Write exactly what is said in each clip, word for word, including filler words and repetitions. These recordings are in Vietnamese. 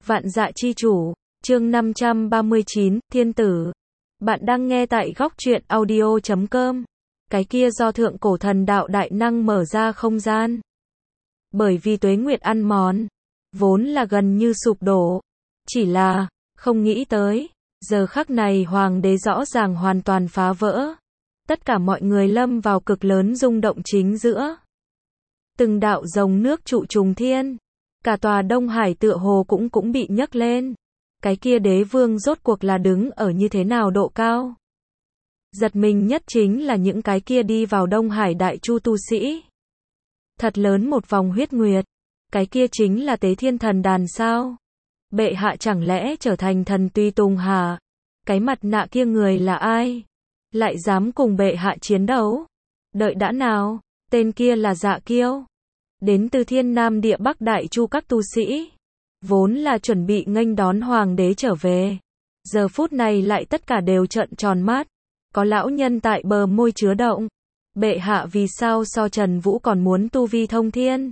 Vạn Dạ Chi Chủ, chương năm trăm ba mươi chín, Thiên Tử. Bạn đang nghe tại góc truyện audio chấm com. Cái kia do thượng cổ thần đạo đại năng mở ra không gian. Bởi vì tuế nguyệt ăn mòn, vốn là gần như sụp đổ. Chỉ là, không nghĩ tới, giờ khắc này hoàng đế rõ ràng hoàn toàn phá vỡ. Tất cả mọi người lâm vào cực lớn rung động chính giữa. Từng đạo dòng nước trụ trùng thiên. Cả tòa Đông Hải tựa hồ cũng cũng bị nhấc lên. Cái kia đế vương rốt cuộc là đứng ở như thế nào độ cao. Giật mình nhất chính là những cái kia đi vào Đông Hải đại chu tu sĩ. Thật lớn một vòng huyết nguyệt. Cái kia chính là Tế Thiên Thần Đàn sao? Bệ hạ chẳng lẽ trở thành thần tùy tùng hả? Cái mặt nạ kia người là ai? Lại dám cùng bệ hạ chiến đấu? Đợi đã nào, tên kia là Dạ Kiêu. Đến từ Thiên Nam Địa Bắc đại chu các tu sĩ. Vốn là chuẩn bị nghênh đón hoàng đế trở về. Giờ phút này lại tất cả đều trợn tròn mắt. Có lão nhân tại bờ môi chứa động. Bệ hạ vì sao so Trần Vũ còn muốn tu vi thông thiên?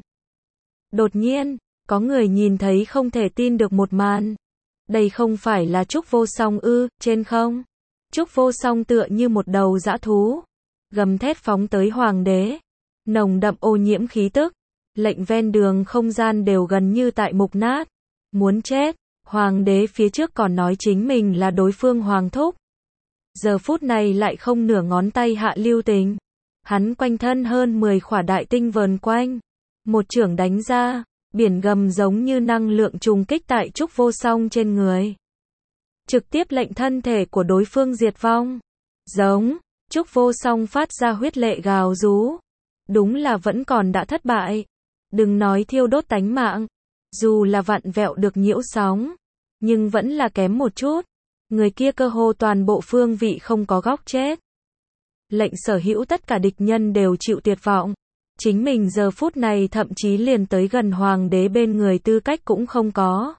Đột nhiên, có người nhìn thấy không thể tin được một màn. Đây không phải là Trúc Vô Song ư, trên không? Trúc Vô Song tựa như một đầu dã thú. Gầm thét phóng tới hoàng đế. Nồng đậm ô nhiễm khí tức. Lệnh ven đường không gian đều gần như tại mục nát. Muốn chết, hoàng đế phía trước còn nói chính mình là đối phương hoàng thúc. Giờ phút này lại không nửa ngón tay hạ lưu tình. Hắn quanh thân hơn mười khỏa đại tinh vờn quanh. Một chưởng đánh ra, biển gầm giống như năng lượng trùng kích tại Trúc Vô Song trên người. Trực tiếp lệnh thân thể của đối phương diệt vong. Giống, Trúc Vô Song phát ra huyết lệ gào rú. Đúng là vẫn còn đã thất bại. Đừng nói thiêu đốt tánh mạng. Dù là vặn vẹo được nhiễu sóng. Nhưng vẫn là kém một chút. Người kia cơ hồ toàn bộ phương vị không có góc chết. Lệnh sở hữu tất cả địch nhân đều chịu tuyệt vọng. Chính mình giờ phút này thậm chí liền tới gần hoàng đế bên người tư cách cũng không có.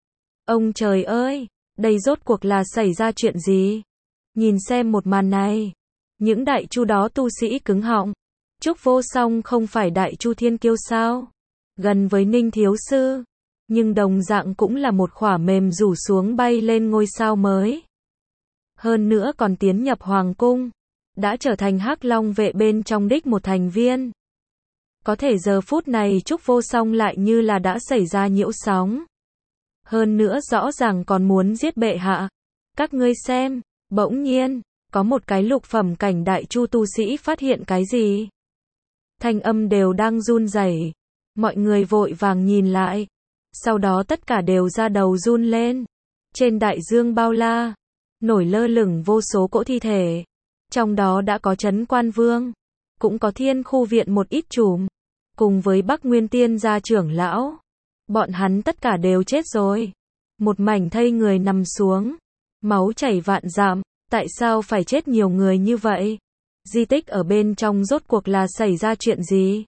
Ông trời ơi, đây rốt cuộc là xảy ra chuyện gì? Nhìn xem một màn này. Những đại chu đó tu sĩ cứng họng. Trúc Vô Song không phải đại chu thiên kiêu sao? Gần với Ninh Thiếu Sư. Nhưng đồng dạng cũng là một khỏa mềm rủ xuống bay lên ngôi sao mới. Hơn nữa còn tiến nhập hoàng cung. Đã trở thành Hắc Long vệ bên trong đích một thành viên. Có thể giờ phút này Trúc Vô Song lại như là đã xảy ra nhiễu sóng. Hơn nữa rõ ràng còn muốn giết bệ hạ. Các ngươi xem, bỗng nhiên, có một cái lục phẩm cảnh đại chu tu sĩ phát hiện cái gì? Thanh âm đều đang run rẩy. Mọi người vội vàng nhìn lại. Sau đó tất cả đều ra đầu run lên. Trên đại dương bao la, nổi lơ lửng vô số cỗ thi thể. Trong đó đã có Trấn Quan Vương, cũng có Thiên Khu Viện một ít chùm, cùng với Bắc Nguyên Tiên gia trưởng lão. Bọn hắn tất cả đều chết rồi. Một mảnh thây người nằm xuống, máu chảy vạn dặm. Tại sao phải chết nhiều người như vậy? Di tích ở bên trong rốt cuộc là xảy ra chuyện gì?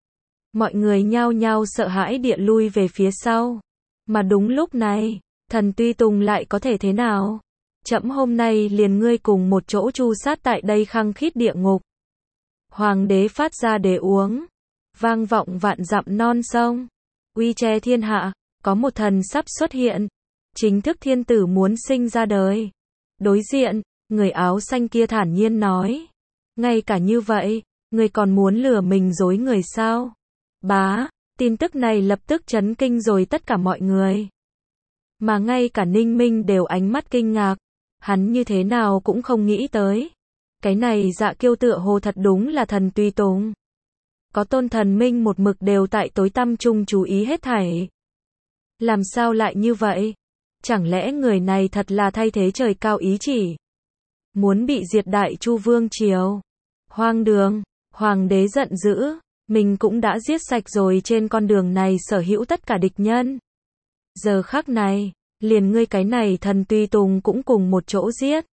Mọi người nhao nhao sợ hãi địa lui về phía sau. Mà đúng lúc này, thần Tuy Tùng lại có thể thế nào? Trẫm hôm nay liền ngươi cùng một chỗ chu sát tại đây khăng khít địa ngục. Hoàng đế phát ra để uống. Vang vọng vạn dặm non sông. Uy che thiên hạ, có một thần sắp xuất hiện. Chính thức thiên tử muốn sinh ra đời. Đối diện, người áo xanh kia thản nhiên nói. Ngay cả như vậy, người còn muốn lừa mình dối người sao? Bá, tin tức này lập tức chấn kinh rồi tất cả mọi người. Mà ngay cả Ninh Minh đều ánh mắt kinh ngạc. Hắn như thế nào cũng không nghĩ tới. Cái này Dạ Kiêu tựa hồ thật đúng là thần tùy tùng. Có tôn thần minh một mực đều tại tối tăm chung chú ý hết thảy. Làm sao lại như vậy? Chẳng lẽ người này thật là thay thế trời cao ý chỉ? Muốn bị diệt đại chu vương triều? Hoang đường, hoàng đế giận dữ. Mình cũng đã giết sạch rồi trên con đường này sở hữu tất cả địch nhân. Giờ khắc này, liền ngươi cái này thần tùy tùng cũng cùng một chỗ giết.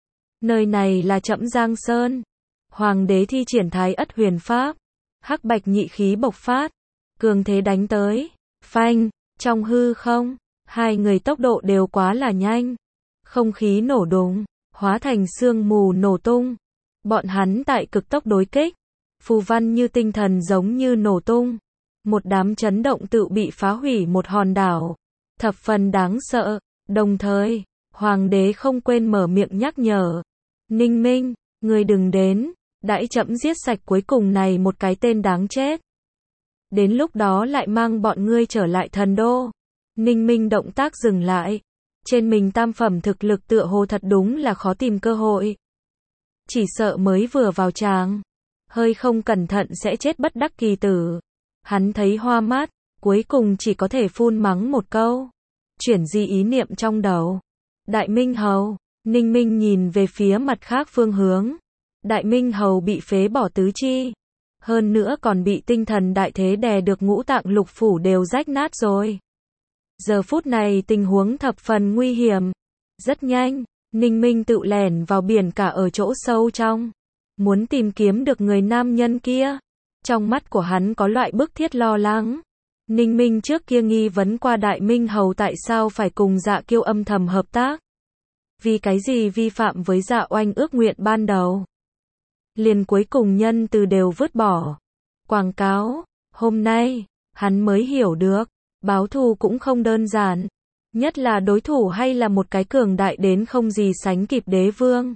Nơi này là Trẫm Giang Sơn. Hoàng đế thi triển Thái Ất Huyền Pháp. Hắc bạch nhị khí bộc phát. Cường thế đánh tới. Phanh, trong hư không, hai người tốc độ đều quá là nhanh. Không khí nổ đùng, hóa thành sương mù nổ tung. Bọn hắn tại cực tốc đối kích. Phù văn như tinh thần giống như nổ tung. Một đám chấn động tự bị phá hủy một hòn đảo. thập phần đáng sợ. Đồng thời, hoàng đế không quên mở miệng nhắc nhở. Ninh Minh, ngươi đừng đến, đãi trẫm giết sạch cuối cùng này một cái tên đáng chết. Đến lúc đó lại mang bọn ngươi trở lại thần đô. Ninh Minh động tác dừng lại. Trên mình tam phẩm thực lực tựa hồ thật đúng là khó tìm cơ hội. Chỉ sợ mới vừa vào tràng, hơi không cẩn thận sẽ chết bất đắc kỳ tử. Hắn thấy hoa mắt, cuối cùng chỉ có thể phun mắng một câu. Chuyển di ý niệm trong đầu. Đại Minh Hầu, Ninh Minh nhìn về phía mặt khác phương hướng. Đại Minh Hầu bị phế bỏ tứ chi. Hơn nữa còn bị tinh thần đại thế đè được ngũ tạng lục phủ đều rách nát rồi. Giờ phút này tình huống thập phần nguy hiểm. Rất nhanh, Ninh Minh tự lẻn vào biển cả ở chỗ sâu trong. Muốn tìm kiếm được người nam nhân kia. Trong mắt của hắn có loại bức thiết lo lắng. Ninh Minh trước kia nghi vấn qua Đại Minh Hầu tại sao phải cùng Dạ Kiêu âm thầm hợp tác. Vì cái gì vi phạm với Dạ Oanh ước nguyện ban đầu. Liền cuối cùng nhân từ đều vứt bỏ. Quảng cáo, hôm nay, hắn mới hiểu được, báo thù cũng không đơn giản. Nhất là đối thủ hay là một cái cường đại đến không gì sánh kịp đế vương.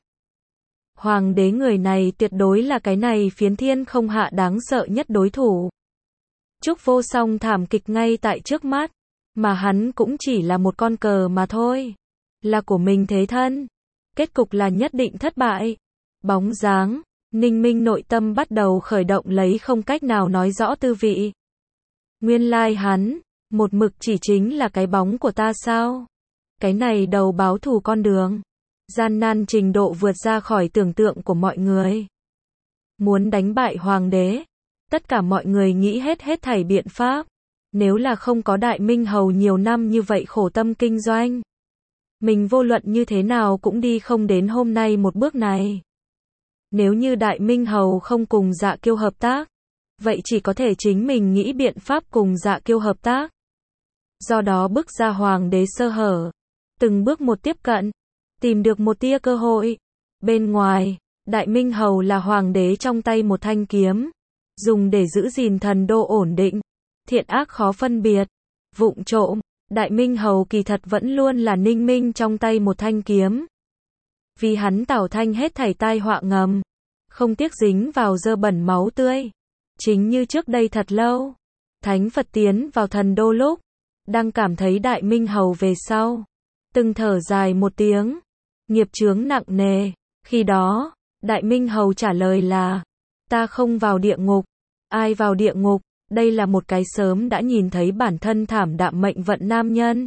Hoàng đế người này tuyệt đối là cái này phiến thiên không hạ đáng sợ nhất đối thủ. Trúc Vô Song thảm kịch ngay tại trước mắt, mà hắn cũng chỉ là một con cờ mà thôi. Là của mình thế thân. Kết cục là nhất định thất bại. Bóng dáng, Ninh Minh nội tâm bắt đầu khởi động lấy không cách nào nói rõ tư vị. Nguyên lai hắn, một mực chỉ chính là cái bóng của ta sao? Cái này đầu báo thù con đường. Gian nan trình độ vượt ra khỏi tưởng tượng của mọi người. Muốn đánh bại hoàng đế. Tất cả mọi người nghĩ hết hết thảy biện pháp. Nếu là không có Đại Minh Hầu nhiều năm như vậy khổ tâm kinh doanh. Mình vô luận như thế nào cũng đi không đến hôm nay một bước này. Nếu như Đại Minh Hầu không cùng Dạ Kiêu hợp tác, vậy chỉ có thể chính mình nghĩ biện pháp cùng Dạ Kiêu hợp tác. Do đó bức ra hoàng đế sơ hở, từng bước một tiếp cận, tìm được một tia cơ hội. Bên ngoài, Đại Minh Hầu là hoàng đế trong tay một thanh kiếm, dùng để giữ gìn thần đô ổn định, thiện ác khó phân biệt. Vụng trộm, Đại Minh Hầu kỳ thật vẫn luôn là Ninh Minh trong tay một thanh kiếm. Vì hắn tảo thanh hết thảy tai họa ngầm, không tiếc dính vào dơ bẩn máu tươi. Chính như trước đây thật lâu, Thánh Phật tiến vào thần đô lúc, đang cảm thấy Đại Minh Hầu về sau, từng thở dài một tiếng, nghiệp chướng nặng nề. Khi đó, Đại Minh Hầu trả lời là, ta không vào địa ngục. Ai vào địa ngục? Đây là một cái sớm đã nhìn thấy bản thân thảm đạm mệnh vận nam nhân.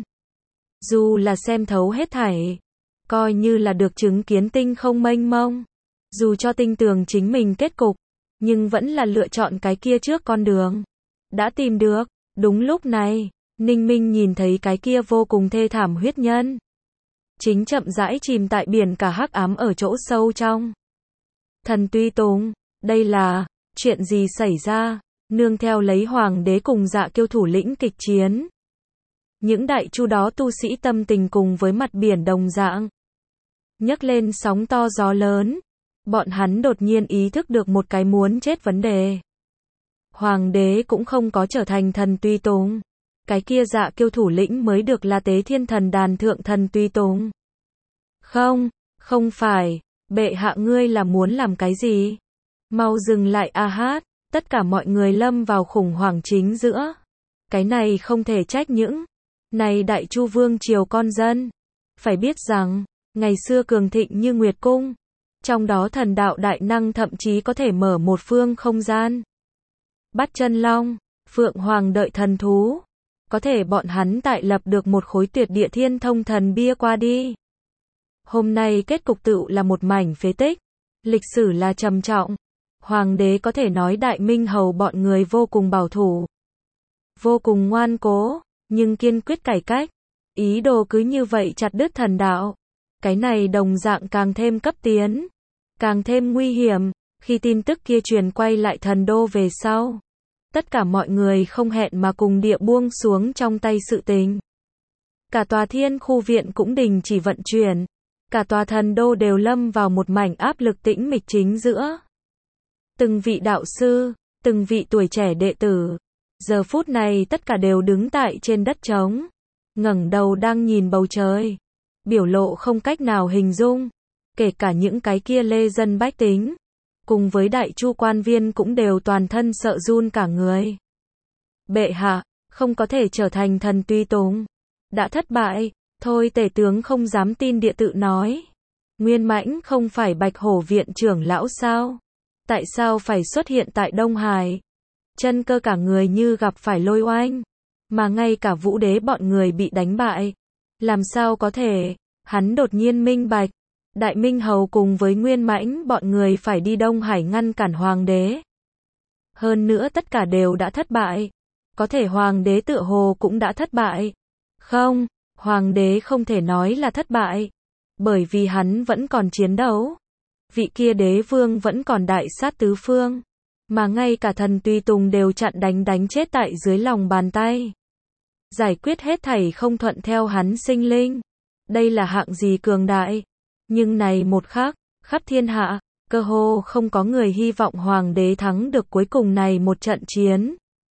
Dù là xem thấu hết thảy, coi như là được chứng kiến tinh không mênh mông, dù cho tin tưởng chính mình kết cục, nhưng vẫn là lựa chọn cái kia trước con đường. Đã tìm được. Đúng lúc này, Ninh Minh nhìn thấy cái kia vô cùng thê thảm huyết nhân. Chính chậm rãi chìm tại biển cả hắc ám ở chỗ sâu trong. Thần Tuy Tùng, đây là, chuyện gì xảy ra? Nương theo lấy hoàng đế cùng Dạ Kiêu thủ lĩnh kịch chiến. Những đại chu đó tu sĩ tâm tình cùng với mặt biển đồng dạng. Nhấc lên sóng to gió lớn. Bọn hắn đột nhiên ý thức được một cái muốn chết vấn đề. Hoàng đế cũng không có trở thành thần Tuy Tùng. Cái kia Dạ Kiêu thủ lĩnh mới được là Tế Thiên Thần Đàn thượng thần Tuy Tùng. Không, không phải, bệ hạ ngươi là muốn làm cái gì? Mau dừng lại a hát, tất cả mọi người lâm vào khủng hoảng chính giữa. Cái này không thể trách những này đại chu vương triều con dân. Phải biết rằng, ngày xưa cường thịnh như Nguyệt Cung, trong đó thần đạo đại năng thậm chí có thể mở một phương không gian. Bắt chân long, phượng hoàng đợi thần thú. Có thể bọn hắn tại lập được một khối tuyệt địa thiên thông thần bia qua đi. Hôm nay kết cục tựu là một mảnh phế tích. Lịch sử là trầm trọng. Hoàng đế có thể nói Đại Minh Hầu bọn người vô cùng bảo thủ. Vô cùng ngoan cố, nhưng kiên quyết cải cách. Ý đồ cứ như vậy chặt đứt thần đạo. Cái này đồng dạng càng thêm cấp tiến. Càng thêm nguy hiểm. Khi tin tức kia truyền quay lại thần đô về sau. Tất cả mọi người không hẹn mà cùng địa buông xuống trong tay sự tình. Cả tòa thiên khu viện cũng đình chỉ vận chuyển. Cả tòa thần đô đều lâm vào một mảnh áp lực tĩnh mịch chính giữa. Từng vị đạo sư, từng vị tuổi trẻ đệ tử, giờ phút này tất cả đều đứng tại trên đất trống. ngẩng đầu đang nhìn bầu trời, biểu lộ không cách nào hình dung, kể cả những cái kia lê dân bách tính, cùng với đại chu quan viên cũng đều toàn thân sợ run cả người. Bệ hạ, không có thể trở thành thần tùy tùng, đã thất bại, thôi tể tướng không dám tin địa tự nói. Nguyên Mãnh không phải Bạch Hổ viện trưởng lão sao? Tại sao phải xuất hiện tại Đông Hải? Chân Cơ cả người như gặp phải lôi oanh, mà ngay cả Vũ Đế bọn người bị đánh bại. Làm sao có thể? Hắn đột nhiên minh bạch, Đại Minh Hầu cùng với Nguyên Mãnh bọn người phải đi Đông Hải ngăn cản Hoàng đế. Hơn nữa tất cả đều đã thất bại. Có thể Hoàng đế tựa hồ cũng đã thất bại. Không, Hoàng đế không thể nói là thất bại, bởi vì hắn vẫn còn chiến đấu. Vị kia đế vương vẫn còn đại sát tứ phương, mà ngay cả thần tùy tùng đều chặn đánh đánh chết tại dưới lòng bàn tay. Giải quyết hết thảy không thuận theo hắn sinh linh. Đây là hạng gì cường đại. Nhưng này một khắc, khắp thiên hạ, cơ hồ không có người hy vọng Hoàng đế thắng được cuối cùng này một trận chiến.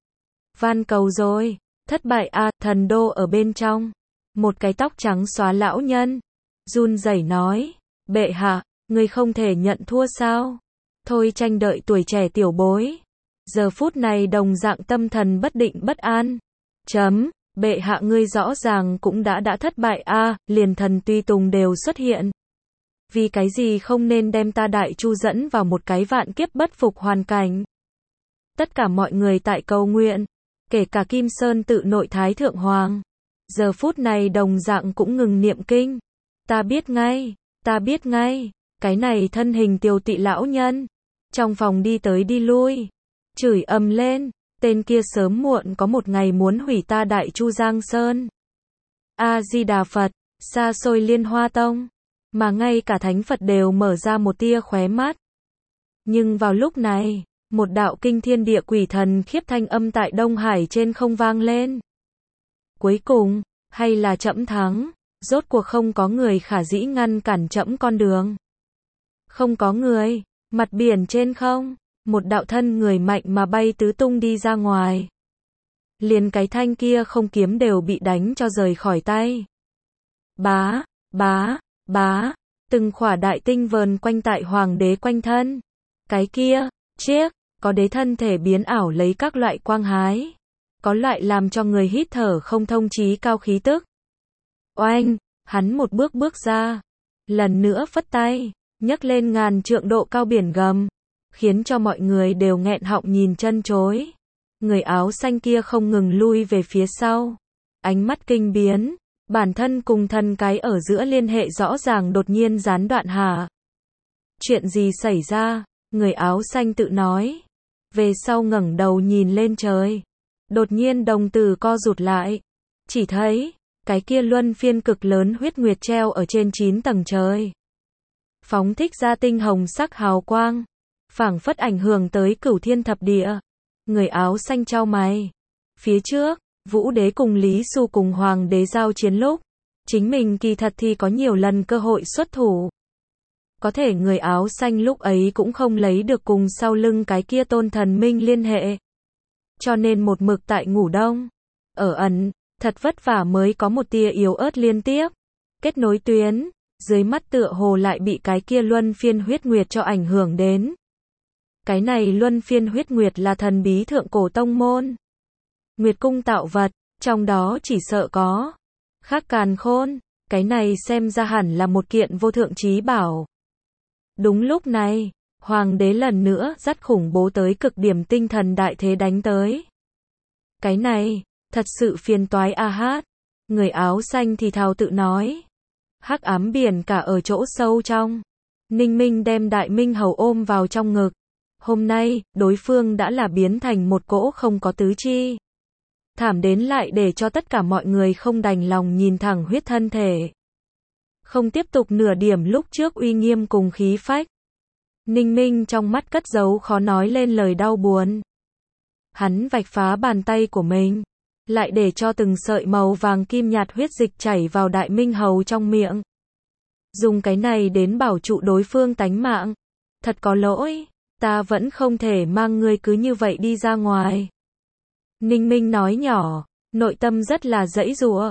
Van cầu rồi, thất bại a, à, thần đô ở bên trong. Một cái tóc trắng xóa lão nhân, run rẩy nói, bệ hạ, người không thể nhận thua sao? Thôi tranh đợi tuổi trẻ tiểu bối. Giờ phút này đồng dạng tâm thần bất định bất an. Chấm, bệ hạ ngươi rõ ràng cũng đã đã thất bại a, à, liền thần tùy tùng đều xuất hiện. Vì cái gì không nên đem ta đại chu dẫn vào một cái vạn kiếp bất phục hoàn cảnh? Tất cả mọi người tại cầu nguyện, kể cả Kim Sơn tự nội Thái Thượng Hoàng. Giờ phút này đồng dạng cũng ngừng niệm kinh. Ta biết ngay, ta biết ngay, cái này thân hình tiều tị lão nhân. Trong phòng đi tới đi lui, chửi ầm lên, tên kia sớm muộn có một ngày muốn hủy ta đại chu Giang Sơn. A-di-đà Phật, xa xôi Liên Hoa Tông, mà ngay cả thánh Phật đều mở ra một tia khóe mắt. Nhưng vào lúc này, một đạo kinh thiên địa quỷ thần khiếp thanh âm tại Đông Hải trên không vang lên. Cuối cùng, hay là trẫm thắng, rốt cuộc không có người khả dĩ ngăn cản trẫm con đường. Không có người, mặt biển trên không, một đạo thân người mạnh mà bay tứ tung đi ra ngoài. Liền cái thanh kia không kiếm đều bị đánh cho rời khỏi tay. Bá, bá, bá, từng khỏa đại tinh vờn quanh tại Hoàng đế quanh thân. Cái kia, chiếc, có đế thân thể biến ảo lấy các loại quang hái. Có loại làm cho người hít thở không thông trí cao khí tức. Oanh, hắn một bước bước ra, lần nữa phất tay, nhấc lên ngàn trượng độ cao biển gầm, khiến cho mọi người đều nghẹn họng nhìn chân chối. Người áo xanh kia không ngừng lui về phía sau, ánh mắt kinh biến, bản thân cùng thần cái ở giữa liên hệ rõ ràng đột nhiên gián đoạn hả? Chuyện gì xảy ra? Người áo xanh tự nói. Về sau ngẩng đầu nhìn lên trời, đột nhiên đồng tử co rụt lại, chỉ thấy cái kia luân phiên cực lớn huyết nguyệt treo ở trên chín tầng trời, phóng thích ra tinh hồng sắc hào quang, phảng phất ảnh hưởng tới cửu thiên thập địa. Người áo xanh chau mày. Phía trước, Vũ Đế cùng Lý Xu cùng Hoàng đế giao chiến lúc, chính mình kỳ thật thì có nhiều lần cơ hội xuất thủ. Có thể người áo xanh lúc ấy cũng không lấy được cùng sau lưng cái kia tôn thần minh liên hệ. Cho nên một mực tại ngủ đông, ở ẩn, thật vất vả mới có một tia yếu ớt liên tiếp. Kết nối tuyến, dưới mắt tựa hồ lại bị cái kia luân phiên huyết nguyệt cho ảnh hưởng đến. Cái này luân phiên huyết nguyệt là thần bí thượng cổ tông môn. Nguyệt cung tạo vật, trong đó chỉ sợ có khác càn khôn, cái này xem ra hẳn là một kiện vô thượng chí bảo. Đúng lúc này, Hoàng đế lần nữa dắt khủng bố tới cực điểm tinh thần đại thế đánh tới. Cái này, thật sự phiền toái a hát. Người áo xanh thì thào tự nói. Hắc ám biển cả ở chỗ sâu trong. Ninh Minh đem Đại Minh Hầu ôm vào trong ngực. Hôm nay, đối phương đã là biến thành một cỗ không có tứ chi. Thảm đến lại để cho tất cả mọi người không đành lòng nhìn thẳng huyết thân thể. Không tiếp tục nửa điểm lúc trước uy nghiêm cùng khí phách. Ninh Minh trong mắt cất giấu khó nói lên lời đau buồn. Hắn vạch phá bàn tay của mình, lại để cho từng sợi màu vàng kim nhạt huyết dịch chảy vào Đại Minh Hầu trong miệng. Dùng cái này đến bảo trụ đối phương tánh mạng. Thật có lỗi, ta vẫn không thể mang ngươi cứ như vậy đi ra ngoài. Ninh Minh nói nhỏ, nội tâm rất là dãy dụa.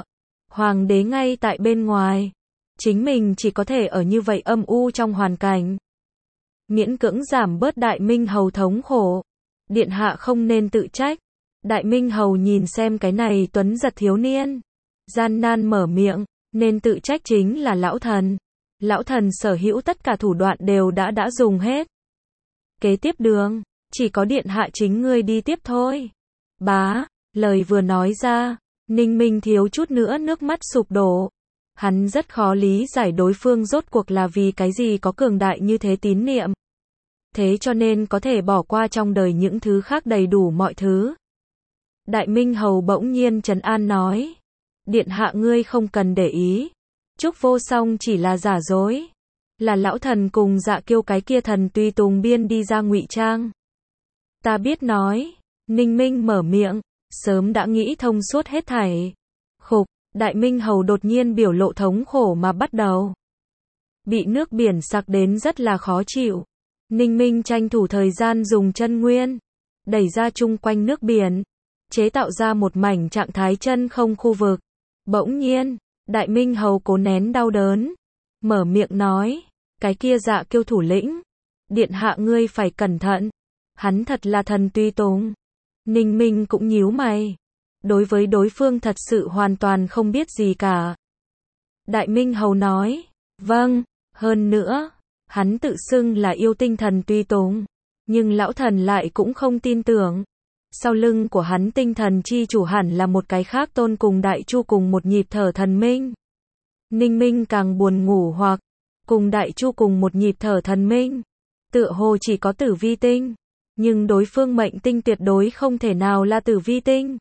Hoàng đế ngay tại bên ngoài. Chính mình chỉ có thể ở như vậy âm u trong hoàn cảnh. Miễn cưỡng giảm bớt Đại Minh Hầu thống khổ. Điện hạ không nên tự trách. Đại Minh Hầu nhìn xem cái này tuấn giật thiếu niên. Gian nan mở miệng, nên tự trách chính là lão thần. Lão thần sở hữu tất cả thủ đoạn đều đã đã dùng hết. Kế tiếp đường, chỉ có điện hạ chính ngươi đi tiếp thôi. Bá, lời vừa nói ra, Ninh Minh thiếu chút nữa nước mắt sụp đổ. Hắn rất khó lý giải đối phương rốt cuộc là vì cái gì có cường đại như thế tín niệm. Thế cho nên có thể bỏ qua trong đời những thứ khác đầy đủ mọi thứ. Đại Minh Hầu bỗng nhiên trấn an nói. Điện hạ ngươi không cần để ý. Trúc Vô Song chỉ là giả dối. Là lão thần cùng Dạ Kiêu cái kia thần tùy tùng biên đi ra ngụy trang. Ta biết nói. Ninh Minh mở miệng. Sớm đã nghĩ thông suốt hết thảy. Khục, Đại Minh Hầu đột nhiên biểu lộ thống khổ mà bắt đầu. Bị nước biển sặc đến rất là khó chịu. Ninh Minh tranh thủ thời gian dùng chân nguyên. Đẩy ra chung quanh nước biển. Chế tạo ra một mảnh trạng thái chân không khu vực. Bỗng nhiên, Đại Minh Hầu cố nén đau đớn. Mở miệng nói. Cái kia Dạ Kiêu thủ lĩnh. Điện hạ ngươi phải cẩn thận. Hắn thật là thần tùy tùng. Ninh Minh cũng nhíu mày. Đối với đối phương thật sự hoàn toàn không biết gì cả. Đại Minh Hầu nói. Vâng, hơn nữa. Hắn tự xưng là yêu tinh thần tùy tùng. Nhưng lão thần lại cũng không tin tưởng. Sau lưng của hắn tinh thần chi chủ hẳn là một cái khác tôn cùng Đại Chu cùng một nhịp thở thần minh. Ninh Minh càng buồn ngủ hoặc. Cùng Đại Chu cùng một nhịp thở thần minh. Tựa hồ chỉ có Tử Vi tinh. Nhưng đối phương mệnh tinh tuyệt đối không thể nào là Tử Vi tinh.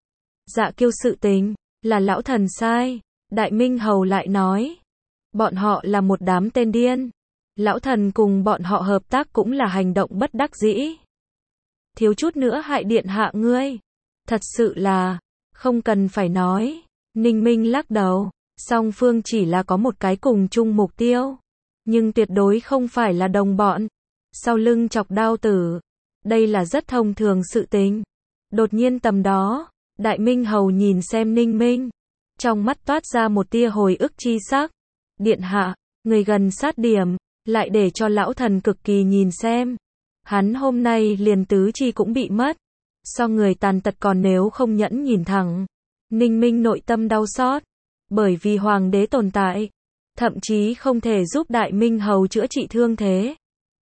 Dạ Kiêu sự tình. Là lão thần sai. Đại Minh Hầu lại nói. Bọn họ là một đám tên điên. Lão thần cùng bọn họ hợp tác cũng là hành động bất đắc dĩ. Thiếu chút nữa hại điện hạ ngươi. Thật sự là. Không cần phải nói. Ninh Minh lắc đầu. Song phương chỉ là có một cái cùng chung mục tiêu. Nhưng tuyệt đối không phải là đồng bọn. Sau lưng chọc đao tử. Đây là rất thông thường sự tình. Đột nhiên tầm đó. Đại Minh Hầu nhìn xem Ninh Minh. Trong mắt toát ra một tia hồi ức chi sắc. Điện hạ, người gần sát điểm. Lại để cho lão thần cực kỳ nhìn xem. Hắn hôm nay liền tứ chi cũng bị mất. So người tàn tật còn nếu không nhẫn nhìn thẳng. Ninh Minh nội tâm đau xót. Bởi vì hoàng đế tồn tại. Thậm chí không thể giúp Đại Minh Hầu chữa trị thương thế.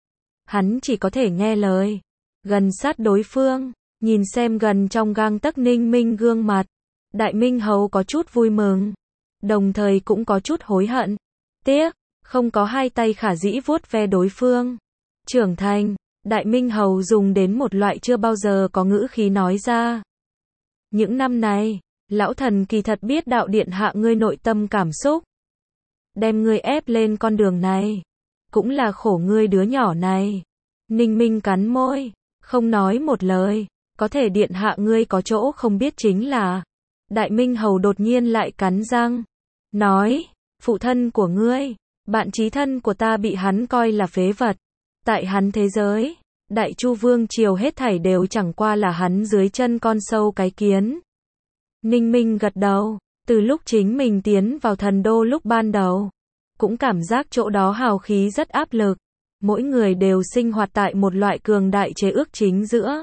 Hắn chỉ có thể nghe lời. Gần sát đối phương. Nhìn xem gần trong gang tấc Ninh Minh gương mặt. Đại Minh Hầu có chút vui mừng. Đồng thời cũng có chút hối hận. Tiếc. Không có hai tay khả dĩ vuốt ve đối phương. Trưởng thành. Đại Minh Hầu dùng đến một loại chưa bao giờ có ngữ khí nói ra. Những năm này, lão thần kỳ thật biết đạo điện hạ ngươi nội tâm cảm xúc. Đem ngươi ép lên con đường này. Cũng là khổ ngươi đứa nhỏ này. Ninh Minh cắn môi. Không nói một lời. Có thể điện hạ ngươi có chỗ không biết chính là. Đại Minh Hầu đột nhiên lại cắn răng. Nói. Phụ thân của ngươi. Bạn chí thân của ta bị hắn coi là phế vật. Tại hắn thế giới, Đại Chu Vương triều hết thảy đều chẳng qua là hắn dưới chân con sâu cái kiến. Ninh Minh gật đầu, từ lúc chính mình tiến vào thần đô lúc ban đầu, cũng cảm giác chỗ đó hào khí rất áp lực. Mỗi người đều sinh hoạt tại một loại cường đại chế ước chính giữa.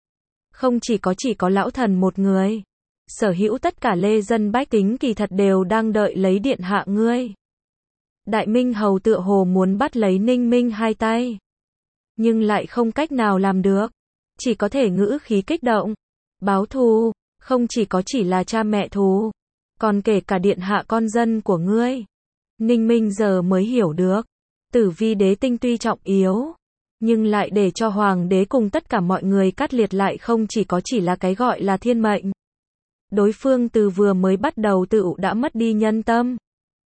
Không chỉ có chỉ có lão thần một người. Sở hữu tất cả lê dân bách tính kỳ thật đều đang đợi lấy điện hạ ngươi. Đại Minh Hầu tựa hồ muốn bắt lấy Ninh Minh hai tay. Nhưng lại không cách nào làm được. Chỉ có thể ngữ khí kích động. Báo thù, không chỉ có chỉ là cha mẹ thù. Còn kể cả điện hạ con dân của ngươi. Ninh Minh giờ mới hiểu được. Tử Vi đế tinh tuy trọng yếu. Nhưng lại để cho hoàng đế cùng tất cả mọi người cắt liệt lại không chỉ có chỉ là cái gọi là thiên mệnh. Đối phương từ vừa mới bắt đầu tự đã mất đi nhân tâm.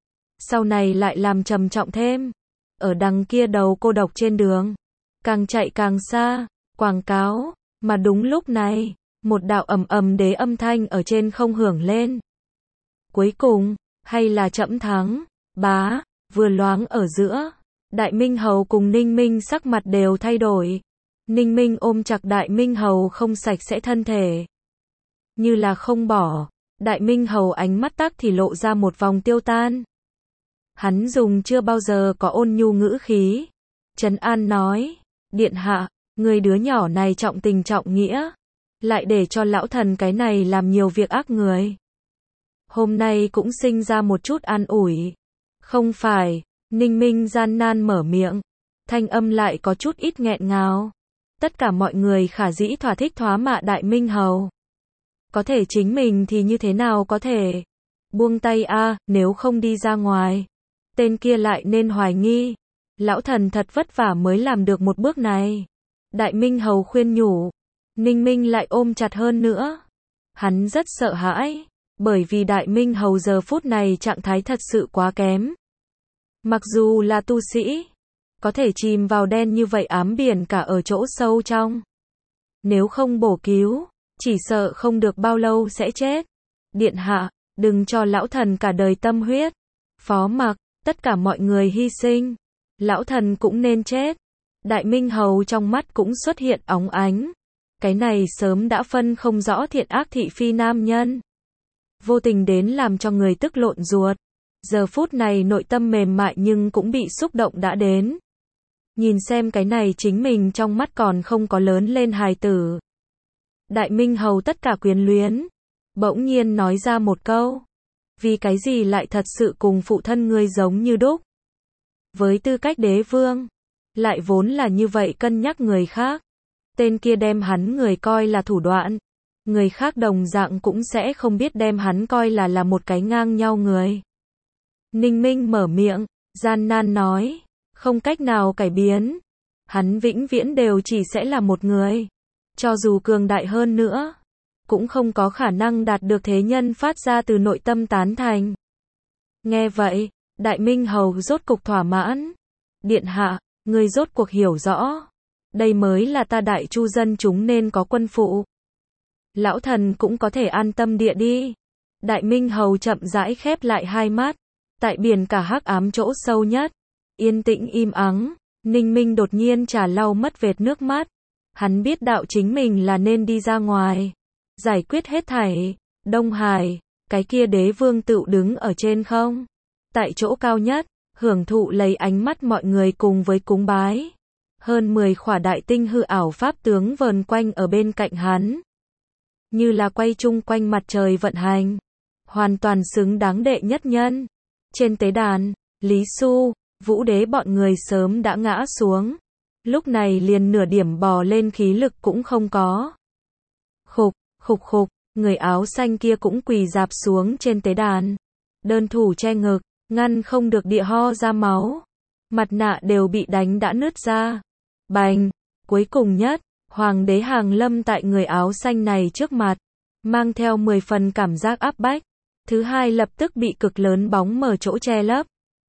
Sau này lại làm trầm trọng thêm. Ở đằng kia đầu cô độc trên đường. Càng chạy càng xa. Quảng cáo. Mà đúng lúc này. Một đạo ầm ầm đế âm thanh ở trên không hưởng lên. Cuối cùng. Hay là trẫm thắng. Bá. Vừa loáng ở giữa. Đại Minh Hầu cùng Ninh Minh sắc mặt đều thay đổi. Ninh Minh ôm chặt Đại Minh Hầu không sạch sẽ thân thể. Như là không bỏ. Đại Minh Hầu ánh mắt tắc thì lộ ra một vòng tiêu tan. Hắn dùng chưa bao giờ có ôn nhu ngữ khí. Trấn an nói, điện hạ, người đứa nhỏ này trọng tình trọng nghĩa. Lại để cho lão thần cái này làm nhiều việc ác người. Hôm nay cũng sinh ra một chút an ủi. Không phải, Ninh Minh gian nan mở miệng. Thanh âm lại có chút ít nghẹn ngào. Tất cả mọi người khả dĩ thỏa thích thoá mạ Đại Minh Hầu. Có thể chính mình thì như thế nào có thể. Buông tay a, nếu không đi ra ngoài. Tên kia lại nên hoài nghi. Lão thần thật vất vả mới làm được một bước này. Đại Minh Hầu khuyên nhủ. Ninh Minh lại ôm chặt hơn nữa. Hắn rất sợ hãi. Bởi vì Đại Minh Hầu giờ phút này trạng thái thật sự quá kém. Mặc dù là tu sĩ. Có thể chìm vào đen như vậy ám biển cả ở chỗ sâu trong. Nếu không bổ cứu. Chỉ sợ không được bao lâu sẽ chết. Điện hạ, đừng cho lão thần cả đời tâm huyết. Phó mặc, tất cả mọi người hy sinh. Lão thần cũng nên chết. Đại Minh Hầu trong mắt cũng xuất hiện óng ánh. Cái này sớm đã phân không rõ thiện ác thị phi nam nhân. Vô tình đến làm cho người tức lộn ruột. Giờ phút này nội tâm mềm mại nhưng cũng bị xúc động đã đến. Nhìn xem cái này chính mình trong mắt còn không có lớn lên hài tử. Đại Minh Hầu tất cả quyến luyến. Bỗng nhiên nói ra một câu. Vì cái gì lại thật sự cùng phụ thân ngươi giống như đúc. Với tư cách đế vương. Lại vốn là như vậy cân nhắc người khác. Tên kia đem hắn người coi là thủ đoạn. Người khác đồng dạng cũng sẽ không biết đem hắn coi là là một cái ngang nhau người. Ninh Minh mở miệng, gian nan nói. Không cách nào cải biến. Hắn vĩnh viễn đều chỉ sẽ là một người. Cho dù cường đại hơn nữa. Cũng không có khả năng đạt được thế nhân phát ra từ nội tâm tán thành. Nghe vậy, Đại Minh Hầu rốt cục thỏa mãn. Điện hạ, người rốt cuộc hiểu rõ. Đây mới là ta Đại Chu dân chúng nên có quân phụ. Lão thần cũng có thể an tâm địa đi. Đại Minh Hầu chậm rãi khép lại hai mắt. Tại biển cả hắc ám chỗ sâu nhất. Yên tĩnh im ắng. Ninh Minh đột nhiên trà lau mất vệt nước mắt. Hắn biết đạo chính mình là nên đi ra ngoài. Giải quyết hết thảy. Đông Hải, cái kia đế vương tựu đứng ở trên không. Tại chỗ cao nhất, hưởng thụ lấy ánh mắt mọi người cùng với cúng bái. Hơn mười khỏa đại tinh hư ảo pháp tướng vờn quanh ở bên cạnh hắn. Như là quay chung quanh mặt trời vận hành. Hoàn toàn xứng đáng đệ nhất nhân. Trên tế đàn, Lý Xu, Vũ Đế bọn người sớm đã ngã xuống. Lúc này liền nửa điểm bò lên khí lực cũng không có. Khục, khục khục, người áo xanh kia cũng quỳ dạp xuống trên tế đàn. Đơn thủ che ngực, ngăn không được địa ho ra máu. Mặt nạ đều bị đánh đã nứt ra. Bành, cuối cùng nhất, Hoàng đế hàng lâm tại người áo xanh này trước mặt. Mang theo mười phần cảm giác áp bách. Thứ hai lập tức bị cực lớn bóng mở chỗ che lấp.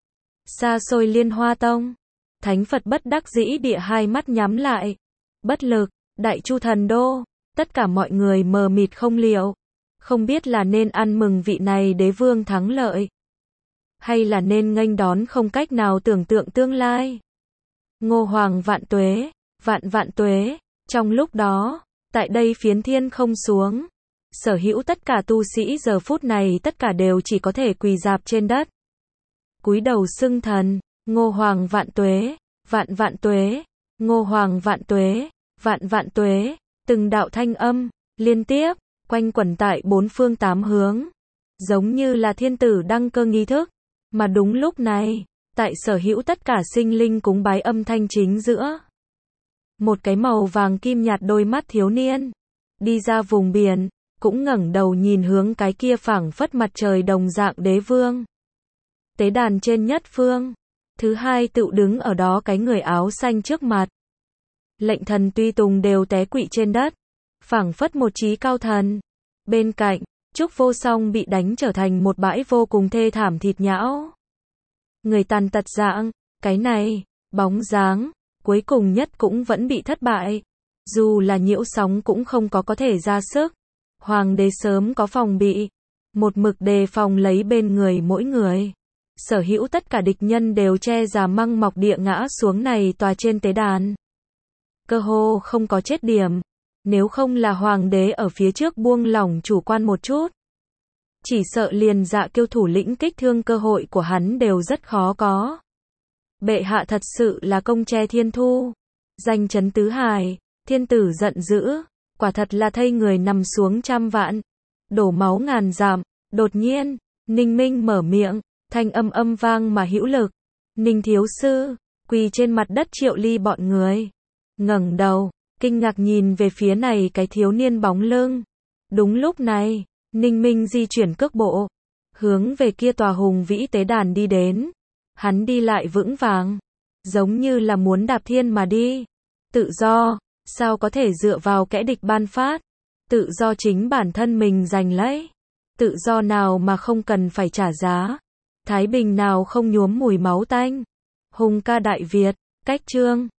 Xa xôi Liên Hoa Tông. Thánh Phật bất đắc dĩ địa hai mắt nhắm lại. Bất lực, Đại Chu thần đô. Tất cả mọi người mờ mịt không liệu. Không biết là nên ăn mừng vị này đế vương thắng lợi. Hay là nên nghênh đón không cách nào tưởng tượng tương lai. Ngô Hoàng vạn tuế, vạn vạn tuế. Trong lúc đó, tại đây phiến thiên không xuống. Sở hữu tất cả tu sĩ giờ phút này tất cả đều chỉ có thể quỳ dạp trên đất. Cúi đầu xưng thần, Ngô Hoàng vạn tuế, vạn vạn tuế, Ngô Hoàng vạn tuế, vạn vạn tuế, từng đạo thanh âm, liên tiếp, quanh quẩn tại bốn phương tám hướng. Giống như là thiên tử đăng cơ nghi thức. Mà đúng lúc này, tại sở hữu tất cả sinh linh cúng bái âm thanh chính giữa. Một cái màu vàng kim nhạt đôi mắt thiếu niên, đi ra vùng biển, cũng ngẩng đầu nhìn hướng cái kia phảng phất mặt trời đồng dạng đế vương. Tế đàn trên nhất phương, thứ hai tựu đứng ở đó cái người áo xanh trước mặt. Lệnh thần tuy tùng đều té quỵ trên đất, phảng phất một trí cao thần. Bên cạnh, Trúc Vô Song bị đánh trở thành một bãi vô cùng thê thảm thịt nhão. Người tàn tật dạng, cái này, bóng dáng, cuối cùng nhất cũng vẫn bị thất bại. Dù là nhiễu sóng cũng không có có thể ra sức. Hoàng đế sớm có phòng bị. Một mực đề phòng lấy bên người mỗi người. Sở hữu tất cả địch nhân đều che già măng mọc địa ngã xuống này tòa trên tế đàn. Cơ hồ không có chết điểm. Nếu không là hoàng đế ở phía trước buông lỏng chủ quan một chút. Chỉ sợ liền Dạ Kiêu thủ lĩnh kích thương cơ hội của hắn đều rất khó có. Bệ hạ thật sự là công tre thiên thu, danh chấn tứ hải. Thiên tử giận dữ, quả thật là thay người nằm xuống trăm vạn, đổ máu ngàn dặm. Đột nhiên, Ninh Minh mở miệng, thanh âm âm vang mà hữu lực. Ninh thiếu sư, quỳ trên mặt đất Triệu Ly bọn người. Ngẩng đầu, kinh ngạc nhìn về phía này cái thiếu niên bóng lưng. Đúng lúc này, Ninh Minh di chuyển cước bộ, hướng về kia tòa hùng vĩ tế đàn đi đến. Hắn đi lại vững vàng, giống như là muốn đạp thiên mà đi. Tự do, sao có thể dựa vào kẻ địch ban phát? Tự do chính bản thân mình giành lấy. Tự do nào mà không cần phải trả giá? Thái bình nào không nhuốm mùi máu tanh? Hùng ca Đại Việt, cách chương